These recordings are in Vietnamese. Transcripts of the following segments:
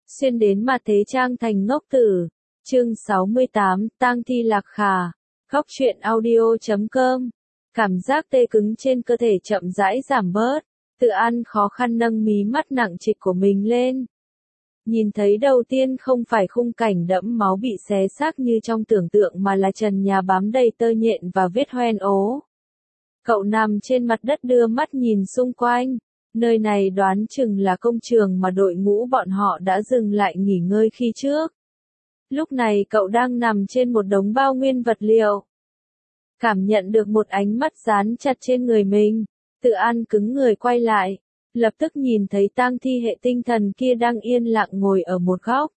Xuyên đến mà thế trang thành ngốc tử. Chương 68, tang thi lạc khà. Góc truyện audio.com. Cảm giác tê cứng trên cơ thể chậm rãi giảm bớt. Tự An khó khăn nâng mí mắt nặng trịch của mình lên. Nhìn thấy đầu tiên không phải khung cảnh đẫm máu bị xé xác như trong tưởng tượng mà là trần nhà bám đầy tơ nhện và vết hoen ố. Cậu nằm trên mặt đất đưa mắt nhìn xung quanh. Nơi này đoán chừng là công trường mà đội ngũ bọn họ đã dừng lại nghỉ ngơi khi trước. Lúc này cậu đang nằm trên một đống bao nguyên vật liệu. Cảm nhận được một ánh mắt dán chặt trên người mình, Tự An cứng người quay lại, lập tức nhìn thấy tang thi hệ tinh thần kia đang yên lặng ngồi ở một góc.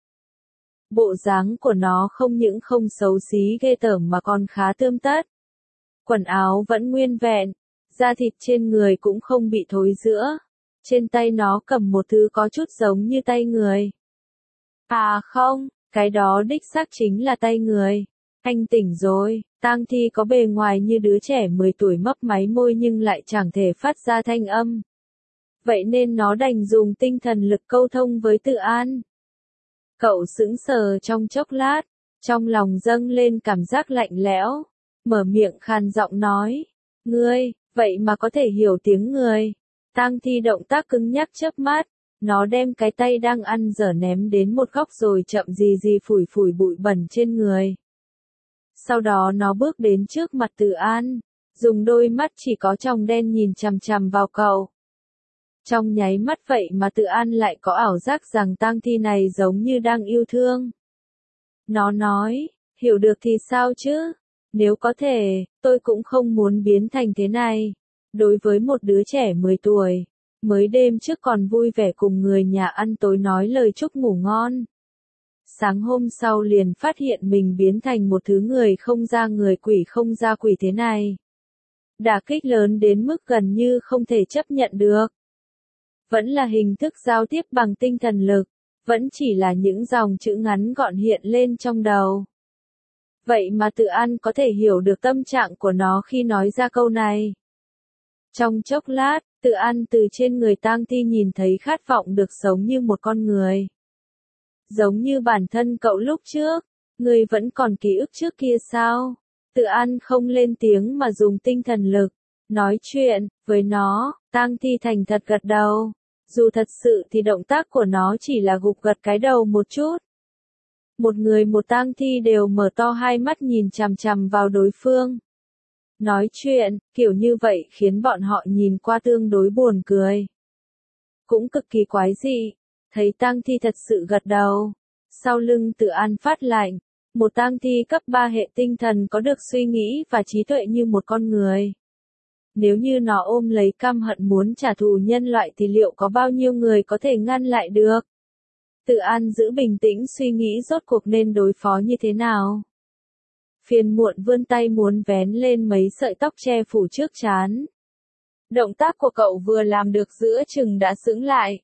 Bộ dáng của nó không những không xấu xí ghê tởm mà còn khá tươm tất. Quần áo vẫn nguyên vẹn, da thịt trên người cũng không bị thối rữa. Trên tay nó cầm một thứ có chút giống như tay người. À không, cái đó đích xác chính là tay người. Anh tỉnh rồi. Tang thi có bề ngoài như đứa trẻ 10 tuổi mấp máy môi nhưng lại chẳng thể phát ra thanh âm. Vậy nên nó đành dùng tinh thần lực câu thông với Tự An. Cậu sững sờ trong chốc lát, trong lòng dâng lên cảm giác lạnh lẽo, mở miệng khàn giọng nói, ngươi, vậy mà có thể hiểu tiếng người. Tang thi động tác cứng nhắc chớp mắt, nó đem cái tay đang ăn dở ném đến một góc rồi chậm gì gì phủi phủi bụi bẩn trên người. Sau đó nó bước đến trước mặt Tự An, dùng đôi mắt chỉ có tròng đen nhìn chằm chằm vào cậu. Trong nháy mắt vậy mà Tự An lại có ảo giác rằng tang thi này giống như đang yêu thương. Nó nói, hiểu được thì sao chứ? Nếu có thể, tôi cũng không muốn biến thành thế này. Đối với một đứa trẻ 10 tuổi, mới đêm trước còn vui vẻ cùng người nhà ăn tối nói lời chúc ngủ ngon. Sáng hôm sau liền phát hiện mình biến thành một thứ người không ra người quỷ không ra quỷ thế này. Đả kích lớn đến mức gần như không thể chấp nhận được. Vẫn là hình thức giao tiếp bằng tinh thần lực, vẫn chỉ là những dòng chữ ngắn gọn hiện lên trong đầu. Vậy mà Tự An có thể hiểu được tâm trạng của nó khi nói ra câu này. Trong chốc lát, Tự An từ trên người tang thi nhìn thấy khát vọng được sống như một con người. Giống như bản thân cậu lúc trước, người vẫn còn ký ức trước kia sao? Tự An không lên tiếng mà dùng tinh thần lực, nói chuyện với nó, tang thi thành thật gật đầu. Dù thật sự thì động tác của nó chỉ là gục gật cái đầu một chút. Một người một tang thi đều mở to hai mắt nhìn chằm chằm vào đối phương. Nói chuyện, kiểu như vậy khiến bọn họ nhìn qua tương đối buồn cười. Cũng cực kỳ quái dị, thấy tang thi thật sự gật đầu. Sau lưng Tự An phát lạnh, một tang thi cấp 3 hệ tinh thần có được suy nghĩ và trí tuệ như một con người. Nếu như nó ôm lấy căm hận muốn trả thù nhân loại thì liệu có bao nhiêu người có thể ngăn lại được? Tự An giữ bình tĩnh suy nghĩ rốt cuộc nên đối phó như thế nào. Phiền muộn vươn tay muốn vén lên mấy sợi tóc che phủ trước trán. Động tác của cậu vừa làm được giữa chừng đã sững lại.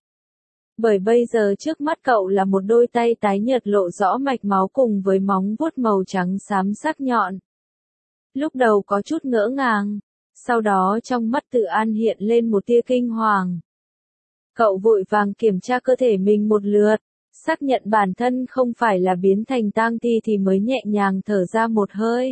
Bởi bây giờ trước mắt cậu là một đôi tay tái nhợt lộ rõ mạch máu cùng với móng vuốt màu trắng xám sắc nhọn. Lúc đầu có chút ngỡ ngàng, sau đó trong mắt Tự An hiện lên một tia kinh hoàng. Cậu vội vàng kiểm tra cơ thể mình một lượt, xác nhận bản thân không phải là biến thành tang thi thì mới nhẹ nhàng thở ra một hơi.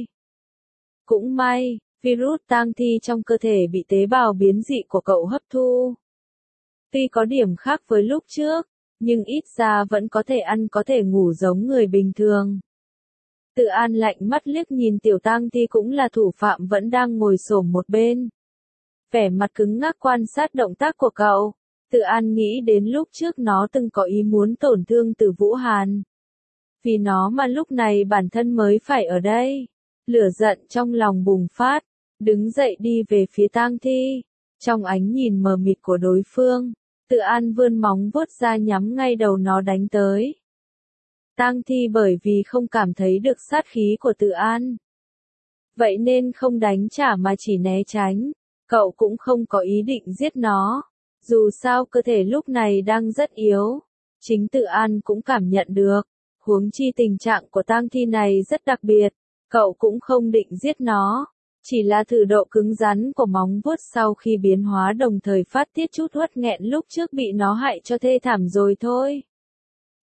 Cũng may, virus tang thi trong cơ thể bị tế bào biến dị của cậu hấp thu. Tuy có điểm khác với lúc trước, nhưng ít ra vẫn có thể ăn có thể ngủ giống người bình thường. Tự An lạnh mắt liếc nhìn tiểu tang thi cũng là thủ phạm vẫn đang ngồi xổm một bên. Vẻ mặt cứng ngắc quan sát động tác của cậu. Tự An nghĩ đến lúc trước nó từng có ý muốn tổn thương Từ Vũ Hàn. Vì nó mà lúc này bản thân mới phải ở đây. Lửa giận trong lòng bùng phát, đứng dậy đi về phía tang thi. Trong ánh nhìn mờ mịt của đối phương, Tự An vươn móng vuốt ra nhắm ngay đầu nó đánh tới. Tang thi bởi vì không cảm thấy được sát khí của Tự An. Vậy nên không đánh trả mà chỉ né tránh. Cậu cũng không có ý định giết nó. Dù sao cơ thể lúc này đang rất yếu. Chính Tự An cũng cảm nhận được. Huống chi tình trạng của tang thi này rất đặc biệt. Cậu cũng không định giết nó. Chỉ là thử độ cứng rắn của móng vuốt sau khi biến hóa đồng thời phát tiết chút uất nghẹn lúc trước bị nó hại cho thê thảm rồi thôi.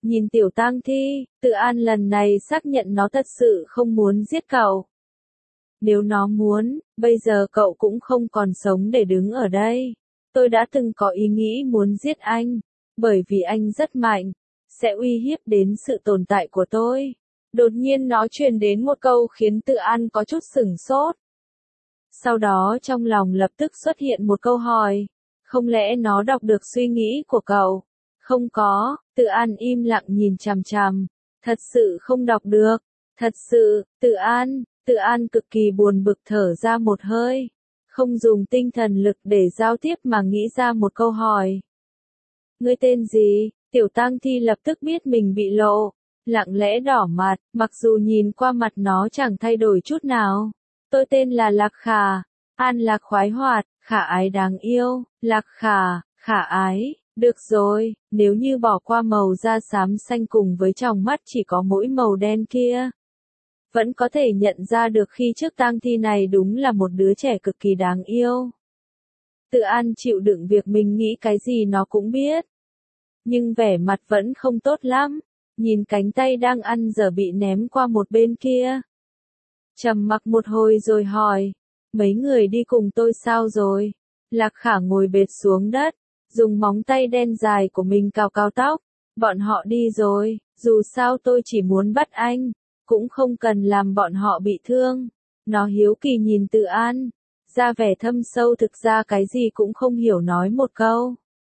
Nhìn tiểu tang thi, Tự An lần này xác nhận nó thật sự không muốn giết cậu. Nếu nó muốn, bây giờ cậu cũng không còn sống để đứng ở đây. Tôi đã từng có ý nghĩ muốn giết anh, bởi vì anh rất mạnh, sẽ uy hiếp đến sự tồn tại của tôi. Đột nhiên nó truyền đến một câu khiến Tự An có chút sửng sốt. Sau đó trong lòng lập tức xuất hiện một câu hỏi. Không lẽ nó đọc được suy nghĩ của cậu? Không có, Tự An im lặng nhìn chằm chằm. Thật sự không đọc được. Thật sự, Tự An cực kỳ buồn bực thở ra một hơi. Không dùng tinh thần lực để giao tiếp mà nghĩ ra một câu hỏi. Ngươi tên gì? Tiểu tang thi lập tức biết mình bị lộ. Lặng lẽ đỏ mặt, mặc dù nhìn qua mặt nó chẳng thay đổi chút nào. Tôi tên là Lạc Khà. An Lạc khoái hoạt, khả ái đáng yêu, Lạc Khà, khả ái. Được rồi, nếu như bỏ qua màu da xám xanh cùng với tròng mắt chỉ có mỗi màu đen kia. Vẫn có thể nhận ra được khi trước tang thi này đúng là một đứa trẻ cực kỳ đáng yêu. Tự An chịu đựng việc mình nghĩ cái gì nó cũng biết. Nhưng vẻ mặt vẫn không tốt lắm. Nhìn cánh tay đang ăn dở bị ném qua một bên kia. Trầm mặc một hồi rồi hỏi. Mấy người đi cùng tôi sao rồi? Lạc Khả ngồi bệt xuống đất. Dùng móng tay đen dài của mình cào cào tóc. Bọn họ đi rồi, dù sao tôi chỉ muốn bắt anh. Cũng không cần làm bọn họ bị thương. Nó hiếu kỳ nhìn Tự An. Ra vẻ thâm sâu thực ra cái gì cũng không hiểu nói một câu.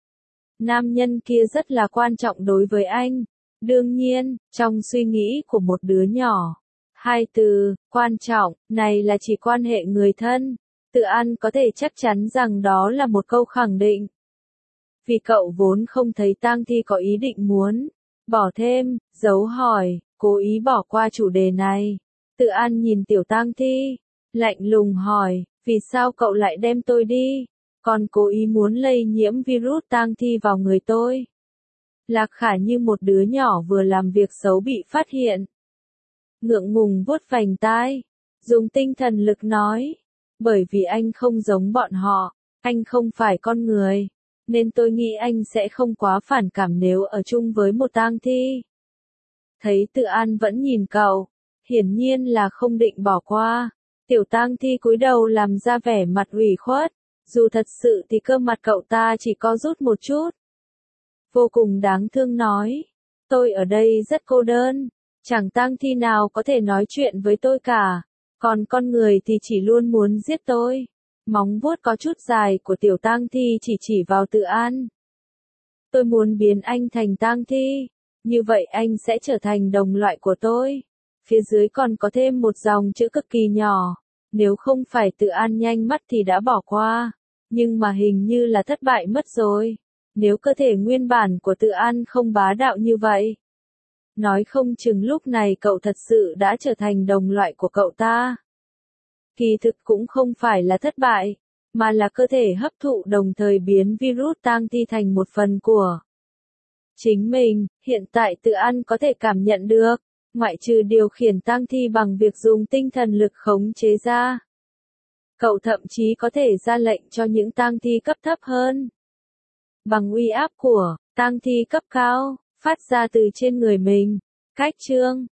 Nam nhân kia rất là quan trọng đối với anh. Đương nhiên, trong suy nghĩ của một đứa nhỏ. Hai từ, quan trọng, này là chỉ quan hệ người thân. Tự An có thể chắc chắn rằng đó là một câu khẳng định. Vì cậu vốn không thấy tang thi có ý định muốn bỏ thêm, dấu hỏi, cố ý bỏ qua chủ đề này. Tự An nhìn tiểu tang thi, lạnh lùng hỏi, vì sao cậu lại đem tôi đi? Còn cố ý muốn lây nhiễm virus tang thi vào người tôi. Lạc Khả như một đứa nhỏ vừa làm việc xấu bị phát hiện. Ngượng ngùng vuốt vành tai, dùng tinh thần lực nói, bởi vì anh không giống bọn họ, anh không phải con người, nên tôi nghĩ anh sẽ không quá phản cảm nếu ở chung với một tang thi. Thấy Tự An vẫn nhìn cậu, hiển nhiên là không định bỏ qua. Tiểu tang thi cúi đầu làm ra vẻ mặt ủy khuất, dù thật sự thì cơ mặt cậu ta chỉ có rút một chút. Vô cùng đáng thương nói, tôi ở đây rất cô đơn, chẳng tang thi nào có thể nói chuyện với tôi cả, còn con người thì chỉ luôn muốn giết tôi. Móng vuốt có chút dài của tiểu tang thi chỉ vào Tự An. Tôi muốn biến anh thành tang thi, như vậy anh sẽ trở thành đồng loại của tôi. Phía dưới còn có thêm một dòng chữ cực kỳ nhỏ, nếu không phải Tự An nhanh mắt thì đã bỏ qua, nhưng mà hình như là thất bại mất rồi. Nếu cơ thể nguyên bản của Tự An không bá đạo như vậy, nói không chừng lúc này cậu thật sự đã trở thành đồng loại của cậu ta. Kỳ thực cũng không phải là thất bại, mà là cơ thể hấp thụ đồng thời biến virus tang thi thành một phần của chính mình. Hiện tại Tự An có thể cảm nhận được, ngoại trừ điều khiển tang thi bằng việc dùng tinh thần lực khống chế ra, cậu thậm chí có thể ra lệnh cho những tang thi cấp thấp hơn. Bằng uy áp của tang thi cấp cao, phát ra từ trên người mình. Cách chương